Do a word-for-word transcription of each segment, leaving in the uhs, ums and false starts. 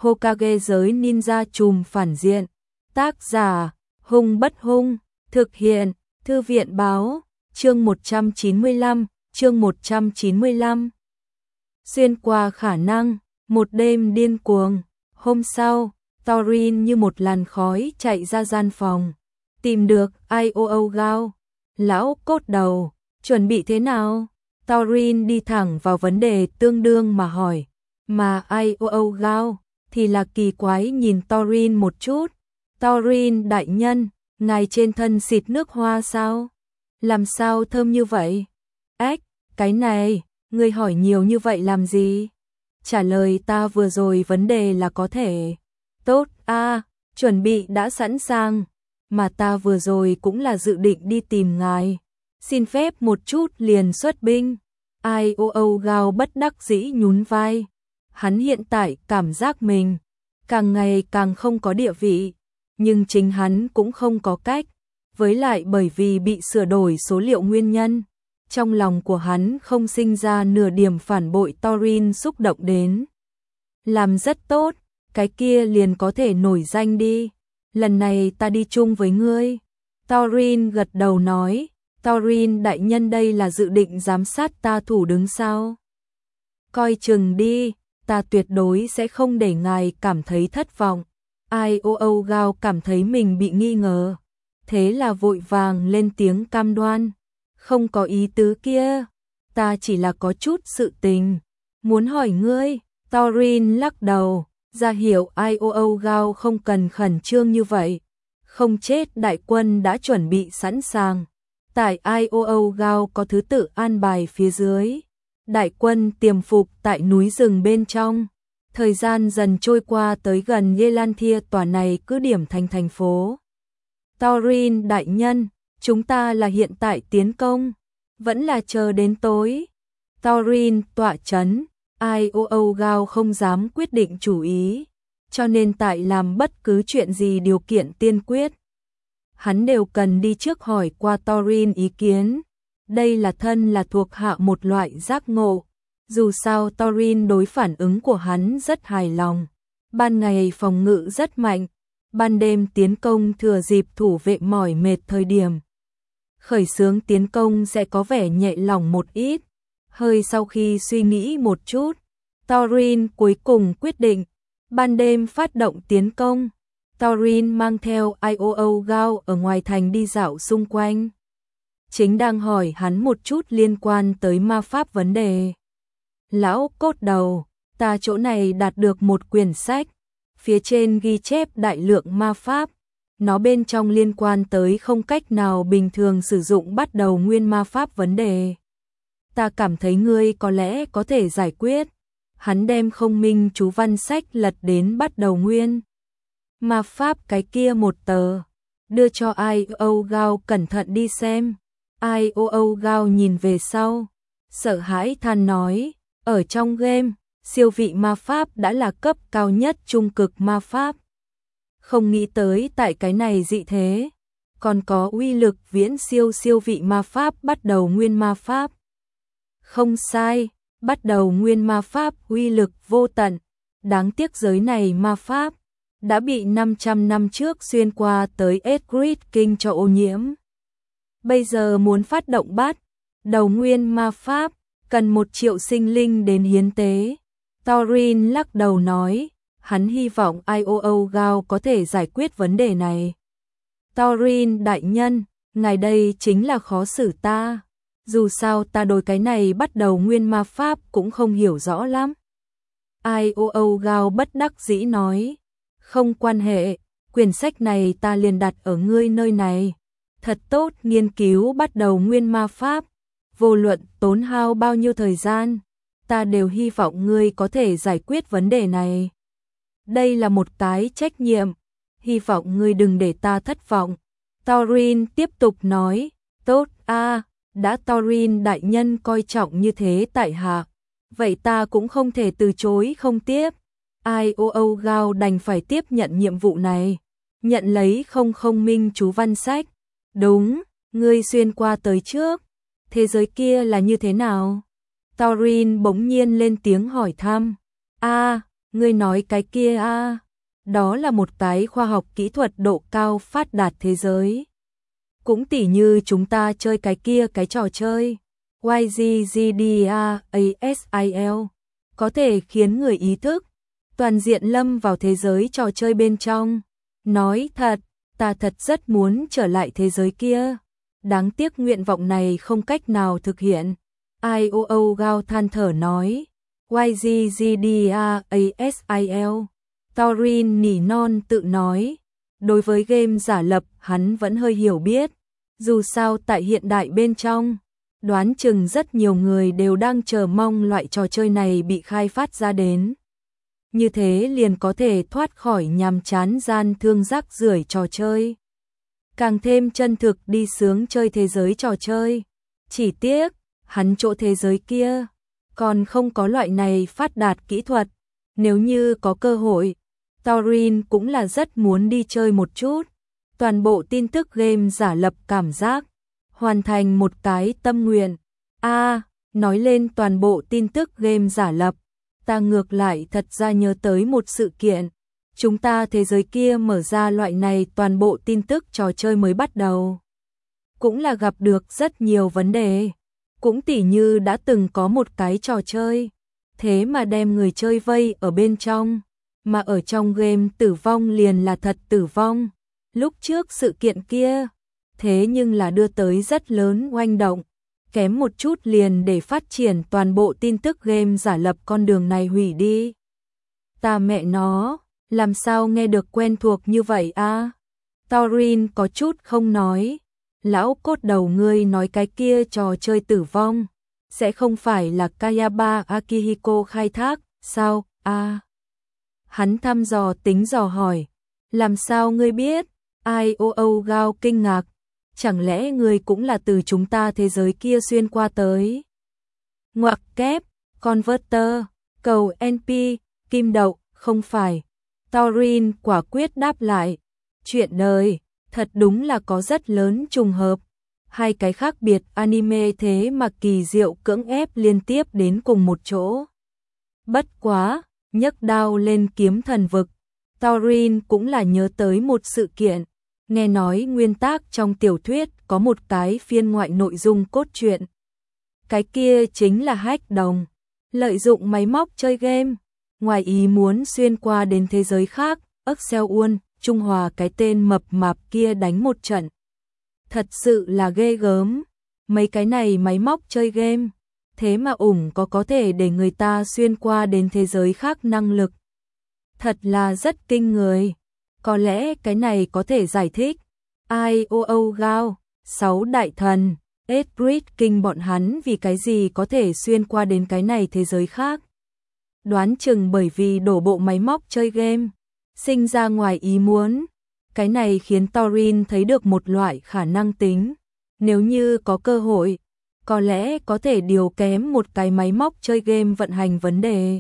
Hokage giới ninja trùm phản diện. Tác giả, Hung Bất Hung, thực hiện, Thư viện báo, chương một trăm chín mươi lăm, chương một trăm chín mươi lăm. Xuyên qua khả năng, một đêm điên cuồng, hôm sau, Thorin như một làn khói chạy ra gian phòng, tìm được Ioo Gao, lão cốt đầu, chuẩn bị thế nào? Thorin đi thẳng vào vấn đề tương đương mà hỏi, mà Ioo Gao thì là kỳ quái nhìn Thorin một chút. Thorin đại nhân, ngài trên thân xịt nước hoa sao? Làm sao thơm như vậy? Ếch, cái này, ngươi hỏi nhiều như vậy làm gì? Trả lời ta vừa rồi vấn đề là có thể. Tốt, a, à, chuẩn bị đã sẵn sàng, mà ta vừa rồi cũng là dự định đi tìm ngài. Xin phép một chút liền xuất binh. Ioo Gao bất đắc dĩ nhún vai. Hắn hiện tại cảm giác mình càng ngày càng không có địa vị, nhưng chính hắn cũng không có cách, với lại bởi vì bị sửa đổi số liệu nguyên nhân, trong lòng của hắn không sinh ra nửa điểm phản bội. Thorin xúc động đến. Làm rất tốt, cái kia liền có thể nổi danh đi, lần này ta đi chung với ngươi. Thorin gật đầu nói, Thorin đại nhân đây là dự định giám sát ta thủ đứng sao? Coi chừng đi, ta tuyệt đối sẽ không để ngài cảm thấy thất vọng. Ioo Gao cảm thấy mình bị nghi ngờ, thế là vội vàng lên tiếng cam đoan. Không có ý tứ kia, ta chỉ là có chút sự tình muốn hỏi ngươi. Thorin lắc đầu, ra hiệu Ioo Gao không cần khẩn trương như vậy. Không chết đại quân đã chuẩn bị sẵn sàng. Tại Ioo Gao có thứ tự an bài phía dưới. Đại quân tiềm phục tại núi rừng bên trong. Thời gian dần trôi qua tới gần Yelantia, tòa này cứ điểm thành thành phố. Thorin đại nhân, chúng ta là hiện tại tiến công, vẫn là chờ đến tối? Thorin tọa chấn, Ioo Gao không dám quyết định chủ ý, cho nên tại làm bất cứ chuyện gì điều kiện tiên quyết, hắn đều cần đi trước hỏi qua Thorin ý kiến. Đây là thân là thuộc hạ một loại giác ngộ. Dù sao Thorin đối phản ứng của hắn rất hài lòng. Ban ngày phòng ngự rất mạnh, ban đêm tiến công thừa dịp thủ vệ mỏi mệt thời điểm. Khởi xướng tiến công sẽ có vẻ nhẹ lòng một ít. Hơi sau khi suy nghĩ một chút, Thorin cuối cùng quyết định, ban đêm phát động tiến công. Thorin mang theo Ioo Gao ở ngoài thành đi dạo xung quanh. Chính đang hỏi hắn một chút liên quan tới ma pháp vấn đề. Lão cốt đầu, ta chỗ này đạt được một quyển sách, phía trên ghi chép đại lượng ma pháp. Nó bên trong liên quan tới không cách nào bình thường sử dụng bắt đầu nguyên ma pháp vấn đề. Ta cảm thấy ngươi có lẽ có thể giải quyết. Hắn đem không minh chú văn sách lật đến bắt đầu nguyên ma pháp cái kia một tờ, đưa cho Ioo Gao cẩn thận đi xem. Ioo Gao nhìn về sau, sợ hãi than nói, ở trong game, siêu vị ma pháp đã là cấp cao nhất trung cực ma pháp. Không nghĩ tới tại cái này dị thế, còn có uy lực viễn siêu siêu vị ma pháp bắt đầu nguyên ma pháp. Không sai, bắt đầu nguyên ma pháp uy lực vô tận, đáng tiếc giới này ma pháp đã bị năm trăm năm trước xuyên qua tới Edgrid King cho ô nhiễm. Bây giờ muốn phát động bắt đầu nguyên ma pháp, cần một triệu sinh linh đến hiến tế. Thorin lắc đầu nói, hắn hy vọng Ioo Gao có thể giải quyết vấn đề này. Thorin đại nhân, ngài đây chính là khó xử ta. Dù sao ta đối cái này bắt đầu nguyên ma pháp cũng không hiểu rõ lắm. Ioo Gao bất đắc dĩ nói, không quan hệ, quyển sách này ta liền đặt ở ngươi nơi này. Thật tốt nghiên cứu bắt đầu nguyên ma pháp, vô luận tốn hao bao nhiêu thời gian, ta đều hy vọng ngươi có thể giải quyết vấn đề này. Đây là một cái trách nhiệm, hy vọng ngươi đừng để ta thất vọng. Thorin tiếp tục nói, tốt a, à, đã Thorin đại nhân coi trọng như thế tại hạ, vậy ta cũng không thể từ chối không tiếp. Ioo Gao đành phải tiếp nhận nhiệm vụ này, nhận lấy không không minh chú văn sách. Đúng, ngươi xuyên qua tới trước, thế giới kia là như thế nào? Thorin bỗng nhiên lên tiếng hỏi thăm. A, à, Ngươi nói cái kia a, đó là một cái khoa học kỹ thuật độ cao phát đạt thế giới. Cũng tỉ như chúng ta chơi cái kia cái trò chơi Y G G D A S I L, có thể khiến người ý thức toàn diện lâm vào thế giới trò chơi bên trong. Nói thật, ta thật rất muốn trở lại thế giới kia. Đáng tiếc nguyện vọng này không cách nào thực hiện. I O O Gao than thở nói. Y G G D A S I L. Taurin nỉ non tự nói. Đối với game giả lập hắn vẫn hơi hiểu biết. Dù sao tại hiện đại bên trong, đoán chừng rất nhiều người đều đang chờ mong loại trò chơi này bị khai phát ra đến. Như thế liền có thể thoát khỏi nhàm chán gian thương rác rưởi trò chơi. Càng thêm chân thực đi sướng chơi thế giới trò chơi. Chỉ tiếc, hắn chỗ thế giới kia còn không có loại này phát đạt kỹ thuật. Nếu như có cơ hội, Taurin cũng là rất muốn đi chơi một chút. Toàn bộ tin tức game giả lập cảm giác hoàn thành một cái tâm nguyện. A, à, nói lên toàn bộ tin tức game giả lập, ta ngược lại thật ra nhớ tới một sự kiện. Chúng ta thế giới kia mở ra loại này toàn bộ tin tức trò chơi mới bắt đầu. Cũng là gặp được rất nhiều vấn đề. Cũng tỉ như đã từng có một cái trò chơi, thế mà đem người chơi vây ở bên trong, mà ở trong game tử vong liền là thật tử vong. Lúc trước sự kiện kia, thế nhưng là đưa tới rất lớn oanh động, kém một chút liền để phát triển toàn bộ tin tức game giả lập con đường này hủy đi. Ta mẹ nó, làm sao nghe được quen thuộc như vậy a? À? Taurin có chút không nói. Lão cốt đầu ngươi nói cái kia trò chơi tử vong, sẽ không phải là Kayaba Akihiko khai thác, sao, a? À? Hắn thăm dò tính dò hỏi, làm sao ngươi biết? I O O Gao kinh ngạc, chẳng lẽ ngươi cũng là từ chúng ta thế giới kia xuyên qua tới? Ngoặc kép, converter, cầu N P, kim đậu, không phải. Taurin quả quyết đáp lại, chuyện đời, thật đúng là có rất lớn trùng hợp. Hai cái khác biệt anime thế mà kỳ diệu cưỡng ép liên tiếp đến cùng một chỗ. Bất quá, nhấc đao lên kiếm thần vực, Taurin cũng là nhớ tới một sự kiện. Nghe nói nguyên tác trong tiểu thuyết có một cái phiên ngoại nội dung cốt truyện. Cái kia chính là hách đồng, lợi dụng máy móc chơi game, ngoài ý muốn xuyên qua đến thế giới khác, ức xeo uôn, Trung Hòa cái tên mập mạp kia đánh một trận. Thật sự là ghê gớm, mấy cái này máy móc chơi game, thế mà ủng có có thể để người ta xuyên qua đến thế giới khác năng lực. Thật là rất kinh người. Có lẽ cái này có thể giải thích I O O Gao, sáu đại thần, Esprit King bọn hắn vì cái gì có thể xuyên qua đến cái này thế giới khác. Đoán chừng bởi vì đổ bộ máy móc chơi game, sinh ra ngoài ý muốn. Cái này khiến Taurin thấy được một loại khả năng tính. Nếu như có cơ hội, có lẽ có thể điều kém một cái máy móc chơi game vận hành vấn đề.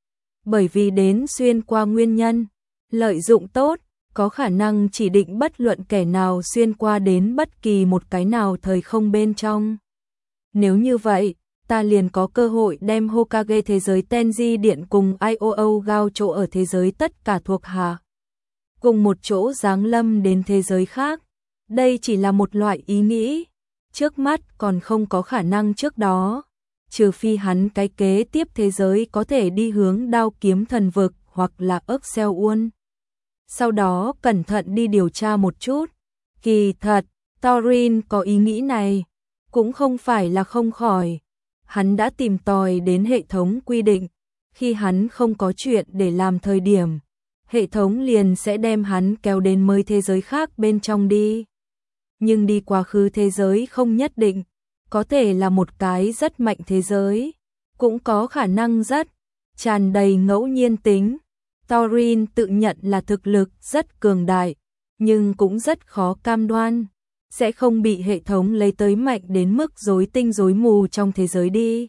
Bởi vì đến xuyên qua nguyên nhân, lợi dụng tốt, có khả năng chỉ định bất luận kẻ nào xuyên qua đến bất kỳ một cái nào thời không bên trong. Nếu như vậy, ta liền có cơ hội đem Hokage thế giới Tenji Điện cùng I O O Gao chỗ ở thế giới tất cả thuộc hạ cùng một chỗ giáng lâm đến thế giới khác. Đây chỉ là một loại ý nghĩ, trước mắt còn không có khả năng trước đó, trừ phi hắn cái kế tiếp thế giới có thể đi hướng đao kiếm thần vực hoặc là ức xeo uôn. Sau đó cẩn thận đi điều tra một chút. Kỳ thật, Taurin có ý nghĩ này, cũng không phải là không khỏi. Hắn đã tìm tòi đến hệ thống quy định, khi hắn không có chuyện để làm thời điểm, hệ thống liền sẽ đem hắn kéo đến mới thế giới khác bên trong đi. Nhưng đi quá khứ thế giới không nhất định, có thể là một cái rất mạnh thế giới, cũng có khả năng rất tràn đầy ngẫu nhiên tính. Taurin tự nhận là thực lực rất cường đại, nhưng cũng rất khó cam đoan, sẽ không bị hệ thống lấy tới mạnh đến mức rối tinh rối mù trong thế giới đi.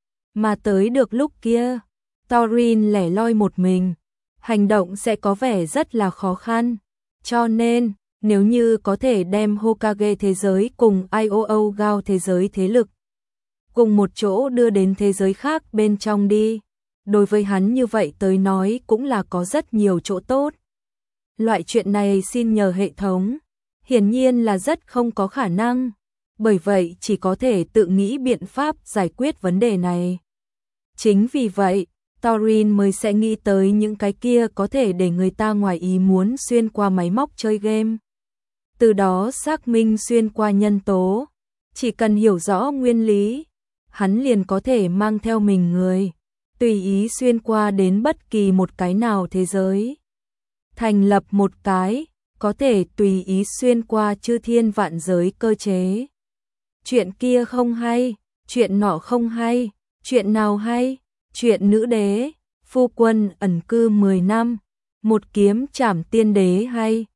Mà tới được lúc kia, Taurin lẻ loi một mình, hành động sẽ có vẻ rất là khó khăn. Cho nên, nếu như có thể đem Hokage thế giới cùng I O O Gao thế giới thế lực cùng một chỗ đưa đến thế giới khác bên trong đi, đối với hắn như vậy tới nói cũng là có rất nhiều chỗ tốt. Loại chuyện này xin nhờ hệ thống, hiển nhiên là rất không có khả năng, bởi vậy chỉ có thể tự nghĩ biện pháp giải quyết vấn đề này. Chính vì vậy, Torin mới sẽ nghĩ tới những cái kia có thể để người ta ngoài ý muốn xuyên qua máy móc chơi game. Từ đó xác minh xuyên qua nhân tố, chỉ cần hiểu rõ nguyên lý, hắn liền có thể mang theo mình người, tùy ý xuyên qua đến bất kỳ một cái nào thế giới. Thành lập một cái, có thể tùy ý xuyên qua chư thiên vạn giới cơ chế. Chuyện kia không hay, chuyện nọ không hay, chuyện nào hay, chuyện nữ đế, phu quân ẩn cư mười năm, một kiếm trảm tiên đế hay.